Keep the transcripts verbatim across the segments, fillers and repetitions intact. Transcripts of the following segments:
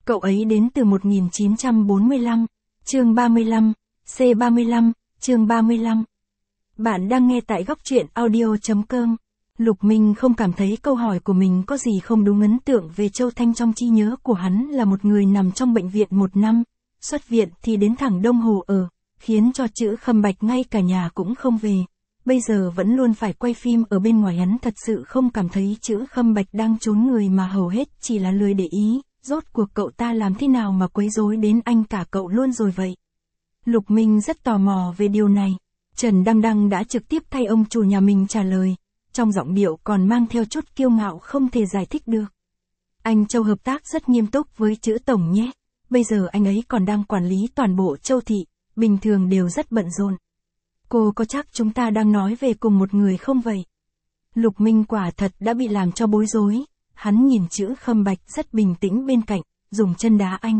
Cậu ấy đến từ một nghìn chín trăm bốn mươi lăm, chương ba mươi lăm, C ba mươi lăm, chương ba mươi lăm. Bạn đang nghe tại góc truyện audio.com. Lục Minh không cảm thấy câu hỏi của mình có gì không đúng. Ấn tượng về Châu Thanh trong trí nhớ của hắn là một người nằm trong bệnh viện một năm, xuất viện thì đến thẳng Đông Hồ ở, khiến cho Chữ Khâm Bạch ngay cả nhà cũng không về. Bây giờ vẫn luôn phải quay phim ở bên ngoài. Hắn thật sự không cảm thấy Chữ Khâm Bạch đang trốn người mà hầu hết chỉ là lười để ý, rốt cuộc cậu ta làm thế nào mà quấy rối đến anh cả cậu luôn rồi vậy. Lục Minh rất tò mò về điều này. Trần Đăng Đăng đã trực tiếp thay ông chủ nhà mình trả lời, trong giọng điệu còn mang theo chút kiêu ngạo không thể giải thích được. Anh Châu hợp tác rất nghiêm túc với Chữ Tổng nhé, bây giờ anh ấy còn đang quản lý toàn bộ Châu Thị, bình thường đều rất bận rộn. Cô có chắc chúng ta đang nói về cùng một người không vậy? Lục Minh quả thật đã bị làm cho bối rối, hắn nhìn Chữ Khâm Bạch rất bình tĩnh bên cạnh, dùng chân đá anh.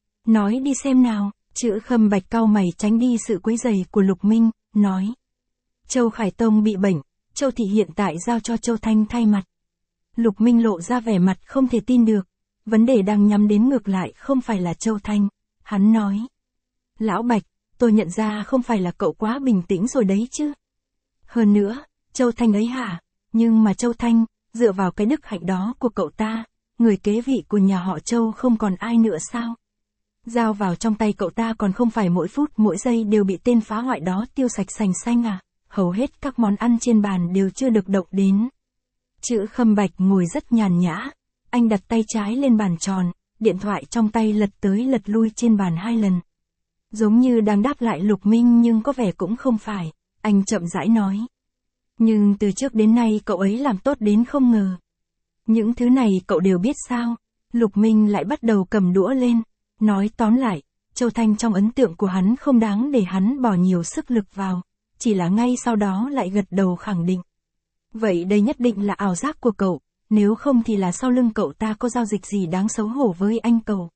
Nói đi xem nào. Chữ Khâm Bạch cau mày tránh đi sự quấy rầy của Lục Minh, nói. Châu Khải Tông bị bệnh, Châu Thị hiện tại giao cho Châu Thanh thay mặt. Lục Minh lộ ra vẻ mặt không thể tin được, vấn đề đang nhắm đến ngược lại không phải là Châu Thanh, hắn nói. Lão Bạch, tôi nhận ra không phải là cậu quá bình tĩnh rồi đấy chứ. Hơn nữa, Châu Thanh ấy hả, nhưng mà Châu Thanh, dựa vào cái đức hạnh đó của cậu ta, người kế vị của nhà họ Châu không còn ai nữa sao? Giao vào trong tay cậu ta còn không phải mỗi phút mỗi giây đều bị tên phá hoại đó tiêu sạch sành xanh à, hầu hết các món ăn trên bàn đều chưa được động đến. Chữ Khâm Bạch ngồi rất nhàn nhã, anh đặt tay trái lên bàn tròn, điện thoại trong tay lật tới lật lui trên bàn hai lần. Giống như đang đáp lại Lục Minh nhưng có vẻ cũng không phải, anh chậm rãi nói. Nhưng từ trước đến nay cậu ấy làm tốt đến không ngờ. Những thứ này cậu đều biết sao? Lục Minh lại bắt đầu cầm đũa lên. Nói tóm lại, Châu Thanh trong ấn tượng của hắn không đáng để hắn bỏ nhiều sức lực vào, chỉ là ngay sau đó lại gật đầu khẳng định. Vậy đây nhất định là ảo giác của cậu, nếu không thì là sau lưng cậu ta có giao dịch gì đáng xấu hổ với anh cậu.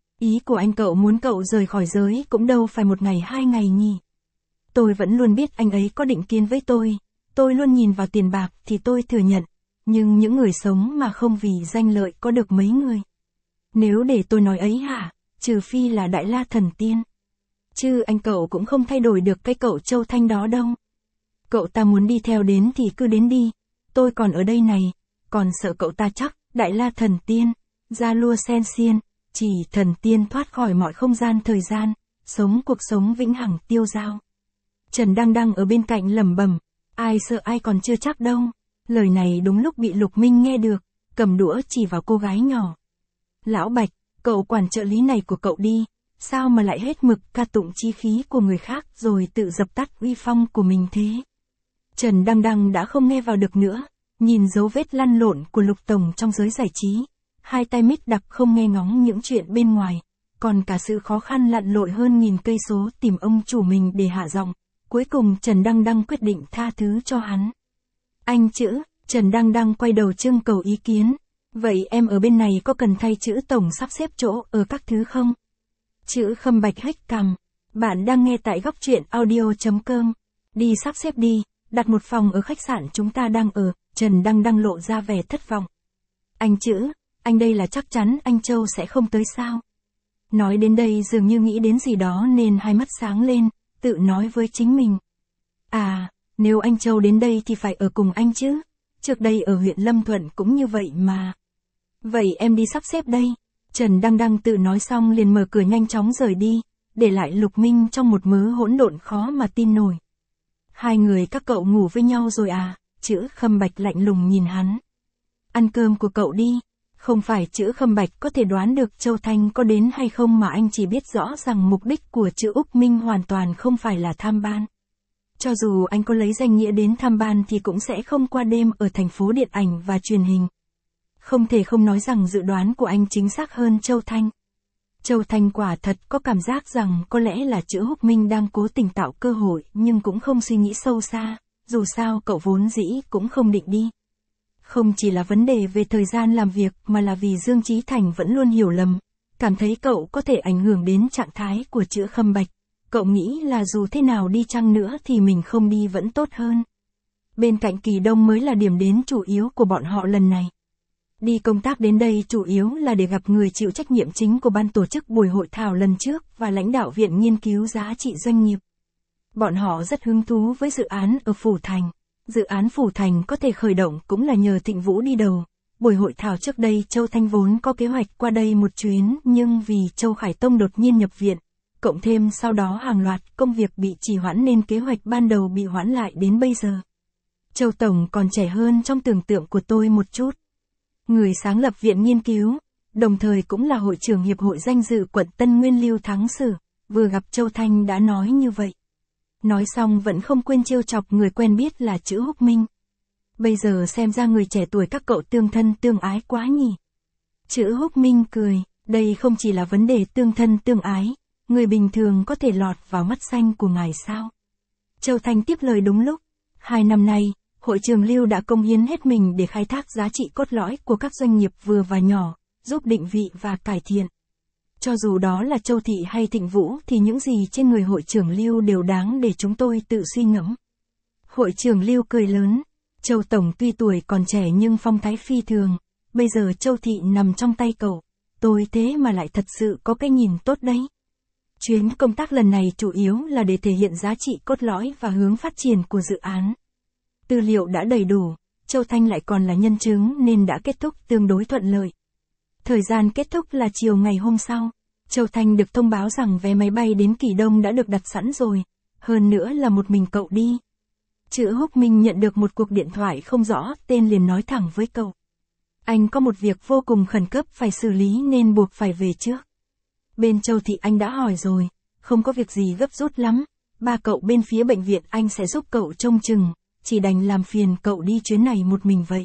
Ý của anh cậu muốn cậu rời khỏi giới cũng đâu phải một ngày hai ngày nhỉ. Tôi vẫn luôn biết anh ấy có định kiến với tôi, tôi luôn nhìn vào tiền bạc thì tôi thừa nhận, nhưng những người sống mà không vì danh lợi có được mấy người. Nếu để tôi nói ấy hả? Trừ phi là Đại La Thần Tiên. Chứ anh cậu cũng không thay đổi được cái cậu Châu Thanh đó đâu. Cậu ta muốn đi theo đến thì cứ đến đi. Tôi còn ở đây này. Còn sợ cậu ta chắc, Đại La Thần Tiên, Gia Lua Sen Xiên, chỉ thần tiên thoát khỏi mọi không gian thời gian, sống cuộc sống vĩnh hằng tiêu dao. Trần Đăng Đăng ở bên cạnh lẩm bẩm, ai sợ ai còn chưa chắc đâu. Lời này đúng lúc bị Lục Minh nghe được, cầm đũa chỉ vào cô gái nhỏ. Lão Bạch, cậu quản trợ lý này của cậu đi, sao mà lại hết mực ca tụng chi khí của người khác rồi tự dập tắt uy phong của mình thế? Trần Đăng Đăng đã không nghe vào được nữa, nhìn dấu vết lăn lộn của Lục Tổng trong giới giải trí, hai tay mít đặc không nghe ngóng những chuyện bên ngoài, còn cả sự khó khăn lặn lội hơn nghìn cây số tìm ông chủ mình để hạ giọng. Cuối cùng Trần Đăng Đăng quyết định tha thứ cho hắn. Anh Chữ, Trần Đăng Đăng quay đầu trưng cầu ý kiến. Vậy em ở bên này có cần thay Chữ Tổng sắp xếp chỗ ở các thứ không? Chữ Khâm Bạch hếch cằm. Bạn đang nghe tại góc truyện audio.com. Đi sắp xếp đi, đặt một phòng ở khách sạn chúng ta đang ở. Trần Đăng Đăng lộ ra vẻ thất vọng. Anh Chữ, anh đây là chắc chắn anh Châu sẽ không tới sao? Nói đến đây dường như nghĩ đến gì đó nên hai mắt sáng lên, tự nói với chính mình. À, nếu anh Châu đến đây thì phải ở cùng anh chứ. Trước đây ở huyện Lâm Thuận cũng như vậy mà. Vậy em đi sắp xếp đây. Trần Đăng Đăng tự nói xong liền mở cửa nhanh chóng rời đi, để lại Lục Minh trong một mớ hỗn độn khó mà tin nổi. Hai người các cậu ngủ với nhau rồi à? Chữ Khâm Bạch lạnh lùng nhìn hắn. Ăn cơm của cậu đi. Không phải Chữ Khâm Bạch có thể đoán được Châu Thanh có đến hay không mà anh chỉ biết rõ rằng mục đích của Chữ Úc Minh hoàn toàn không phải là tham ban. Cho dù anh có lấy danh nghĩa đến tham ban thì cũng sẽ không qua đêm ở thành phố điện ảnh và truyền hình. Không thể không nói rằng dự đoán của anh chính xác hơn Châu Thanh. Châu Thanh quả thật có cảm giác rằng có lẽ là Chữ Úc Minh đang cố tình tạo cơ hội nhưng cũng không suy nghĩ sâu xa, dù sao cậu vốn dĩ cũng không định đi. Không chỉ là vấn đề về thời gian làm việc mà là vì Dương Chí Thành vẫn luôn hiểu lầm, cảm thấy cậu có thể ảnh hưởng đến trạng thái của Chữ Khâm Bạch. Cậu nghĩ là dù thế nào đi chăng nữa thì mình không đi vẫn tốt hơn. Bên cạnh Kỳ Đông mới là điểm đến chủ yếu của bọn họ lần này. Đi công tác đến đây chủ yếu là để gặp người chịu trách nhiệm chính của ban tổ chức buổi hội thảo lần trước và lãnh đạo Viện Nghiên cứu Giá trị Doanh nghiệp. Bọn họ rất hứng thú với dự án ở Phủ Thành. Dự án Phủ Thành có thể khởi động cũng là nhờ Thịnh Vũ đi đầu. Buổi hội thảo trước đây Châu Thanh vốn có kế hoạch qua đây một chuyến nhưng vì Châu Khải Tông đột nhiên nhập viện, cộng thêm sau đó hàng loạt công việc bị trì hoãn nên kế hoạch ban đầu bị hoãn lại đến bây giờ. Châu Tổng còn trẻ hơn trong tưởng tượng của tôi một chút. Người sáng lập Viện Nghiên cứu, đồng thời cũng là hội trưởng Hiệp hội Danh dự quận Tân Nguyên Lưu Thắng Sử, vừa gặp Châu Thanh đã nói như vậy. Nói xong vẫn không quên trêu chọc người quen biết là chữ Húc Minh. Bây giờ xem ra người trẻ tuổi các cậu tương thân tương ái quá nhỉ. Chữ Húc Minh cười, đây không chỉ là vấn đề tương thân tương ái, người bình thường có thể lọt vào mắt xanh của ngài sao. Châu Thanh tiếp lời đúng lúc, hai năm nay, hội trường Lưu đã công hiến hết mình để khai thác giá trị cốt lõi của các doanh nghiệp vừa và nhỏ, giúp định vị và cải thiện. Cho dù đó là Châu Thị hay Thịnh Vũ thì những gì trên người hội trưởng Lưu đều đáng để chúng tôi tự suy ngẫm. Hội trưởng Lưu cười lớn, Châu Tổng tuy tuổi còn trẻ nhưng phong thái phi thường, bây giờ Châu Thị nằm trong tay cậu, tôi thế mà lại thật sự có cái nhìn tốt đấy. Chuyến công tác lần này chủ yếu là để thể hiện giá trị cốt lõi và hướng phát triển của dự án. Tư liệu đã đầy đủ, Châu Thanh lại còn là nhân chứng nên đã kết thúc tương đối thuận lợi. Thời gian kết thúc là chiều ngày hôm sau, Châu Thanh được thông báo rằng vé máy bay đến Kỳ Đông đã được đặt sẵn rồi, hơn nữa là một mình cậu đi. Chữ Húc Minh nhận được một cuộc điện thoại không rõ tên liền nói thẳng với cậu. Anh có một việc vô cùng khẩn cấp phải xử lý nên buộc phải về trước. Bên Châu Thị anh đã hỏi rồi, không có việc gì gấp rút lắm, ba cậu bên phía bệnh viện anh sẽ giúp cậu trông chừng, chỉ đành làm phiền cậu đi chuyến này một mình vậy.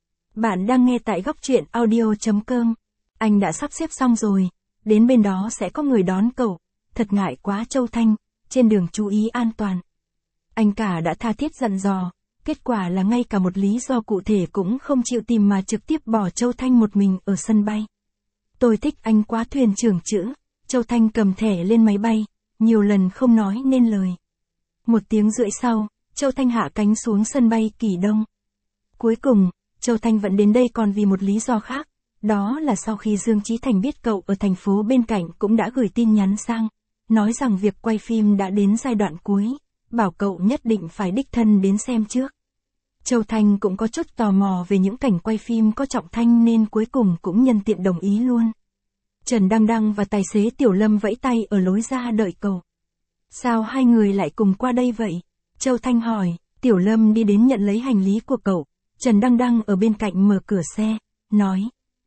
Bạn đang nghe tại góc truyện audio chấm com. Anh đã sắp xếp xong rồi, đến bên đó sẽ có người đón cậu, thật ngại quá Châu Thanh, trên đường chú ý an toàn. Anh cả đã tha thiết dặn dò, kết quả là ngay cả một lý do cụ thể cũng không chịu tìm mà trực tiếp bỏ Châu Thanh một mình ở sân bay. Tôi thích anh quá thuyền trưởng chữ, Châu Thanh cầm thẻ lên máy bay, nhiều lần không nói nên lời. Một tiếng rưỡi sau, Châu Thanh hạ cánh xuống sân bay Kỳ Đông. Cuối cùng, Châu Thanh vẫn đến đây còn vì một lý do khác, đó là sau khi Dương Chí Thành biết cậu ở thành phố bên cạnh cũng đã gửi tin nhắn sang, nói rằng việc quay phim đã đến giai đoạn cuối, bảo cậu nhất định phải đích thân đến xem trước. Châu Thanh cũng có chút tò mò về những cảnh quay phim có Trọng Thanh nên cuối cùng cũng nhân tiện đồng ý luôn. Trần Đăng Đăng và tài xế Tiểu Lâm vẫy tay ở lối ra đợi cậu. Sao hai người lại cùng qua đây vậy? Châu Thanh hỏi, Tiểu Lâm đi đến nhận lấy hành lý của cậu, Trần Đăng Đăng ở bên cạnh mở cửa xe, nói.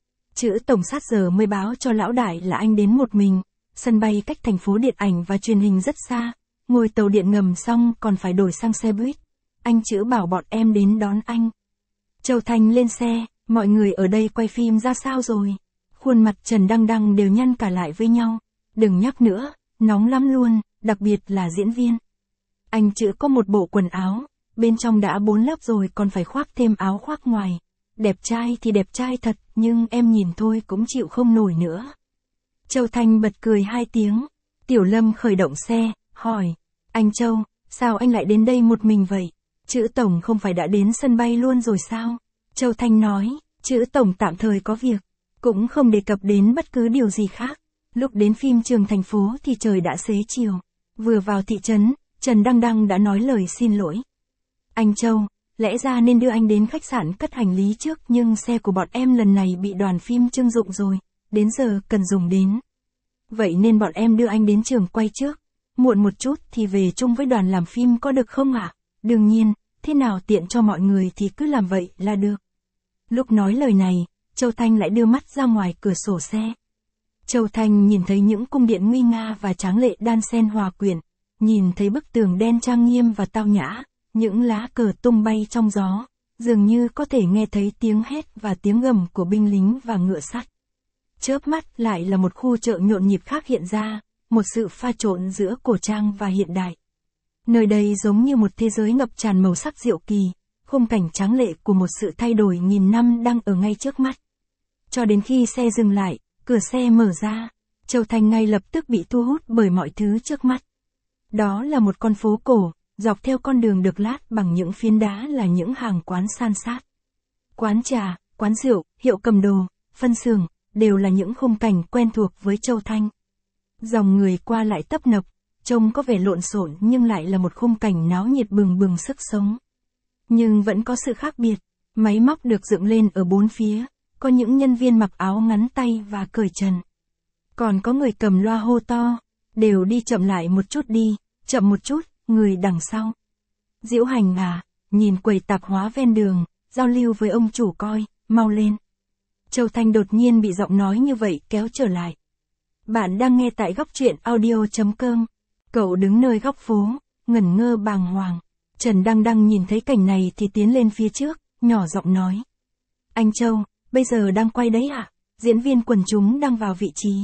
Chữ tổng sát giờ mới báo cho lão đại là anh đến một mình, sân bay cách thành phố điện ảnh và truyền hình rất xa, ngồi tàu điện ngầm xong còn phải đổi sang xe buýt, anh chữ bảo bọn em đến đón anh. Châu Thanh lên xe, mọi người ở đây quay phim ra sao rồi? Khuôn mặt Trần Đăng Đăng đều nhăn cả lại với nhau, đừng nhắc nữa, nóng lắm luôn, đặc biệt là diễn viên. Anh chữ có một bộ quần áo, bên trong đã bốn lớp rồi còn phải khoác thêm áo khoác ngoài. Đẹp trai thì đẹp trai thật, nhưng em nhìn thôi cũng chịu không nổi nữa. Châu Thanh bật cười hai tiếng. Tiểu Lâm khởi động xe, hỏi. Anh Châu, sao anh lại đến đây một mình vậy? Chữ tổng không phải đã đến sân bay luôn rồi sao? Châu Thanh nói, chữ tổng tạm thời có việc, cũng không đề cập đến bất cứ điều gì khác. Lúc đến phim trường thành phố thì trời đã xế chiều. Vừa vào thị trấn, Trần Đăng Đăng đã nói lời xin lỗi. Anh Châu, lẽ ra nên đưa anh đến khách sạn cất hành lý trước nhưng xe của bọn em lần này bị đoàn phim trưng dụng rồi, đến giờ cần dùng đến. Vậy nên bọn em đưa anh đến trường quay trước, muộn một chút thì về chung với đoàn làm phim có được không ạ? À? Đương nhiên, thế nào tiện cho mọi người thì cứ làm vậy là được. Lúc nói lời này, Châu Thanh lại đưa mắt ra ngoài cửa sổ xe. Châu Thanh nhìn thấy những cung điện nguy nga và tráng lệ đan xen hòa quyện, nhìn thấy bức tường đen trang nghiêm và tao nhã, những lá cờ tung bay trong gió, dường như có thể nghe thấy tiếng hét và tiếng gầm của binh lính và ngựa sắt. Chớp mắt lại là một khu chợ nhộn nhịp khác hiện ra, một sự pha trộn giữa cổ trang và hiện đại. Nơi đây giống như một thế giới ngập tràn màu sắc diệu kỳ, khung cảnh tráng lệ của một sự thay đổi nghìn năm đang ở ngay trước mắt. Cho đến khi xe dừng lại, cửa xe mở ra, Châu Thanh ngay lập tức bị thu hút bởi mọi thứ trước mắt. Đó là một con phố cổ, dọc theo con đường được lát bằng những phiến đá là những hàng quán san sát. Quán trà, quán rượu, hiệu cầm đồ, phân xưởng, đều là những khung cảnh quen thuộc với Châu Thanh. Dòng người qua lại tấp nập, trông có vẻ lộn xộn nhưng lại là một khung cảnh náo nhiệt bừng bừng sức sống. Nhưng vẫn có sự khác biệt, máy móc được dựng lên ở bốn phía, có những nhân viên mặc áo ngắn tay và cởi trần. Còn có người cầm loa hô to, đều đi chậm lại một chút đi, chậm một chút, người đằng sau. Diễu Hành à, nhìn quầy tạp hóa ven đường, giao lưu với ông chủ coi, mau lên. Châu Thanh đột nhiên bị giọng nói như vậy kéo trở lại. Bạn đang nghe tại góc truyện audio.com. Cậu đứng nơi góc phố, ngẩn ngơ bàng hoàng. Trần Đăng Đăng nhìn thấy cảnh này thì tiến lên phía trước, nhỏ giọng nói. Anh Châu, bây giờ đang quay đấy ạ, à? Diễn viên quần chúng đang vào vị trí.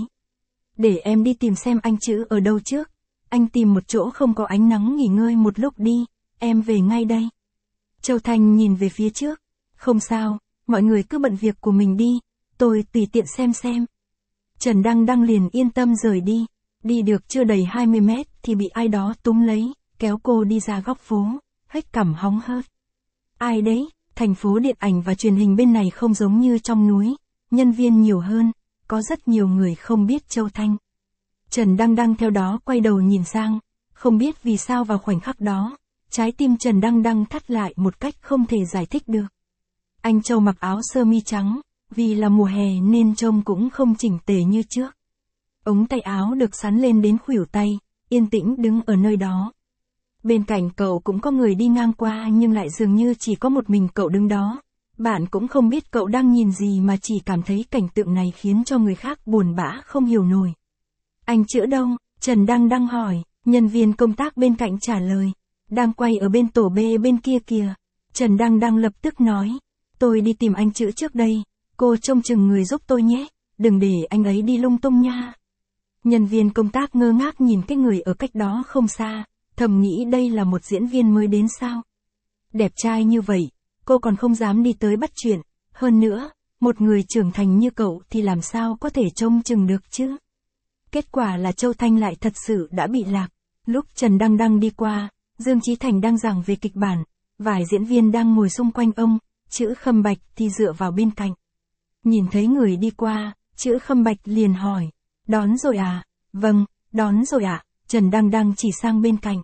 Để em đi tìm xem anh Chữ ở đâu trước. Anh tìm một chỗ không có ánh nắng nghỉ ngơi một lúc đi, em về ngay đây. Châu Thanh nhìn về phía trước. Không sao, mọi người cứ bận việc của mình đi, tôi tùy tiện xem xem. Trần Đăng Đăng liền yên tâm rời đi. Đi được chưa đầy hai mươi mét thì bị ai đó túm lấy, kéo cô đi ra góc phố, hếch cằm hóng hớt. Ai đấy, thành phố điện ảnh và truyền hình bên này không giống như trong núi, nhân viên nhiều hơn, có rất nhiều người không biết Châu Thanh. Trần Đăng Đăng theo đó quay đầu nhìn sang, không biết vì sao vào khoảnh khắc đó, trái tim Trần Đăng Đăng thắt lại một cách không thể giải thích được. Anh Châu mặc áo sơ mi trắng, vì là mùa hè nên trông cũng không chỉnh tề như trước. Ống tay áo được sắn lên đến khuỷu tay, yên tĩnh đứng ở nơi đó. Bên cạnh cậu cũng có người đi ngang qua nhưng lại dường như chỉ có một mình cậu đứng đó. Bạn cũng không biết cậu đang nhìn gì mà chỉ cảm thấy cảnh tượng này khiến cho người khác buồn bã không hiểu nổi. Anh Chữ đâu? Trần Đăng Đăng hỏi, nhân viên công tác bên cạnh trả lời. Đang quay ở bên tổ B bên kia kìa. Trần Đăng Đăng lập tức nói, tôi đi tìm anh Chữ trước đây, cô trông chừng người giúp tôi nhé, đừng để anh ấy đi lung tung nha. Nhân viên công tác ngơ ngác nhìn cái người ở cách đó không xa, thầm nghĩ đây là một diễn viên mới đến sao. Đẹp trai như vậy, cô còn không dám đi tới bắt chuyện, hơn nữa, một người trưởng thành như cậu thì làm sao có thể trông chừng được chứ. Kết quả là Châu Thanh lại thật sự đã bị lạc. Lúc Trần Đăng Đăng đi qua, Dương Chí Thành đang giảng về kịch bản, vài diễn viên đang ngồi xung quanh ông, Chữ Khâm Bạch thì dựa vào bên cạnh. Nhìn thấy người đi qua, Chữ Khâm Bạch liền hỏi, đón rồi à? Vâng, đón rồi ạ, à? Trần Đăng Đăng chỉ sang bên cạnh.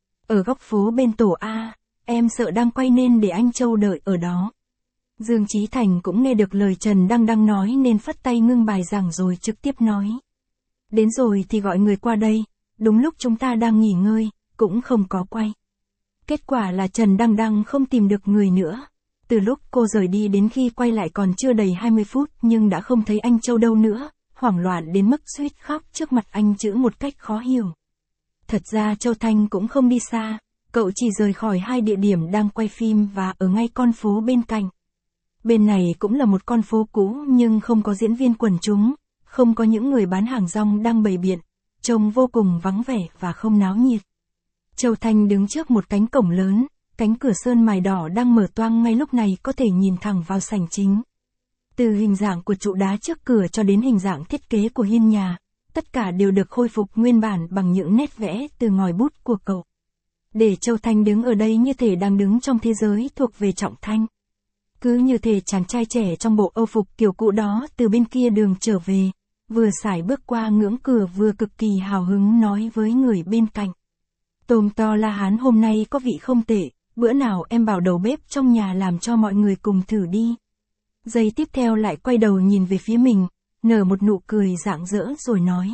Ở góc phố bên tổ A, em sợ đang quay nên để anh Châu đợi ở đó. Dương Chí Thành cũng nghe được lời Trần Đăng Đăng nói nên phất tay ngưng bài giảng rồi trực tiếp nói. Đến rồi thì gọi người qua đây, đúng lúc chúng ta đang nghỉ ngơi, cũng không có quay. Kết quả là Trần Đăng Đăng không tìm được người nữa. Từ lúc cô rời đi đến khi quay lại còn chưa đầy hai mươi phút nhưng đã không thấy anh Châu đâu nữa, hoảng loạn đến mức suýt khóc trước mặt anh Chữ một cách khó hiểu. Thật ra Châu Thanh cũng không đi xa, cậu chỉ rời khỏi hai địa điểm đang quay phim và ở ngay con phố bên cạnh. Bên này cũng là một con phố cũ nhưng không có diễn viên quần chúng, không có những người bán hàng rong đang bày biện, trông vô cùng vắng vẻ và không náo nhiệt. Châu Thanh đứng trước một cánh cổng lớn, cánh cửa sơn mài đỏ đang mở toang ngay lúc này có thể nhìn thẳng vào sảnh chính. Từ hình dạng của trụ đá trước cửa cho đến hình dạng thiết kế của hiên nhà, tất cả đều được khôi phục nguyên bản bằng những nét vẽ từ ngòi bút của cậu. Để Châu Thanh đứng ở đây như thể đang đứng trong thế giới thuộc về Trọng Thanh. Cứ như thể chàng trai trẻ trong bộ âu phục kiểu cũ đó từ bên kia đường trở về, vừa sải bước qua ngưỡng cửa vừa cực kỳ hào hứng nói với người bên cạnh. Tôm to La Hán hôm nay có vị không tệ, bữa nào em bảo đầu bếp trong nhà làm cho mọi người cùng thử đi. Giây tiếp theo lại quay đầu nhìn về phía mình, nở một nụ cười rạng rỡ rồi nói.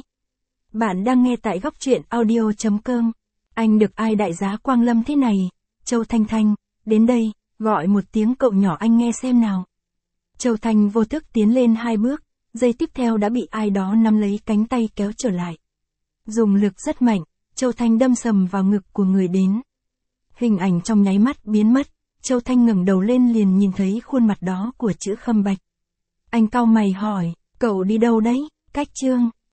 Bạn đang nghe tại góc truyện audio.com. Anh được ai đại giá quang lâm thế này? Châu Thanh Thanh, đến đây, gọi một tiếng cậu nhỏ anh nghe xem nào. Châu Thanh vô thức tiến lên hai bước, giây tiếp theo đã bị ai đó nắm lấy cánh tay kéo trở lại. Dùng lực rất mạnh, Châu Thanh đâm sầm vào ngực của người đến. Hình ảnh trong nháy mắt biến mất, Châu Thanh ngẩng đầu lên liền nhìn thấy khuôn mặt đó của Chữ Khâm Bạch. Anh cau mày hỏi, cậu đi đâu đấy? Cách Trương.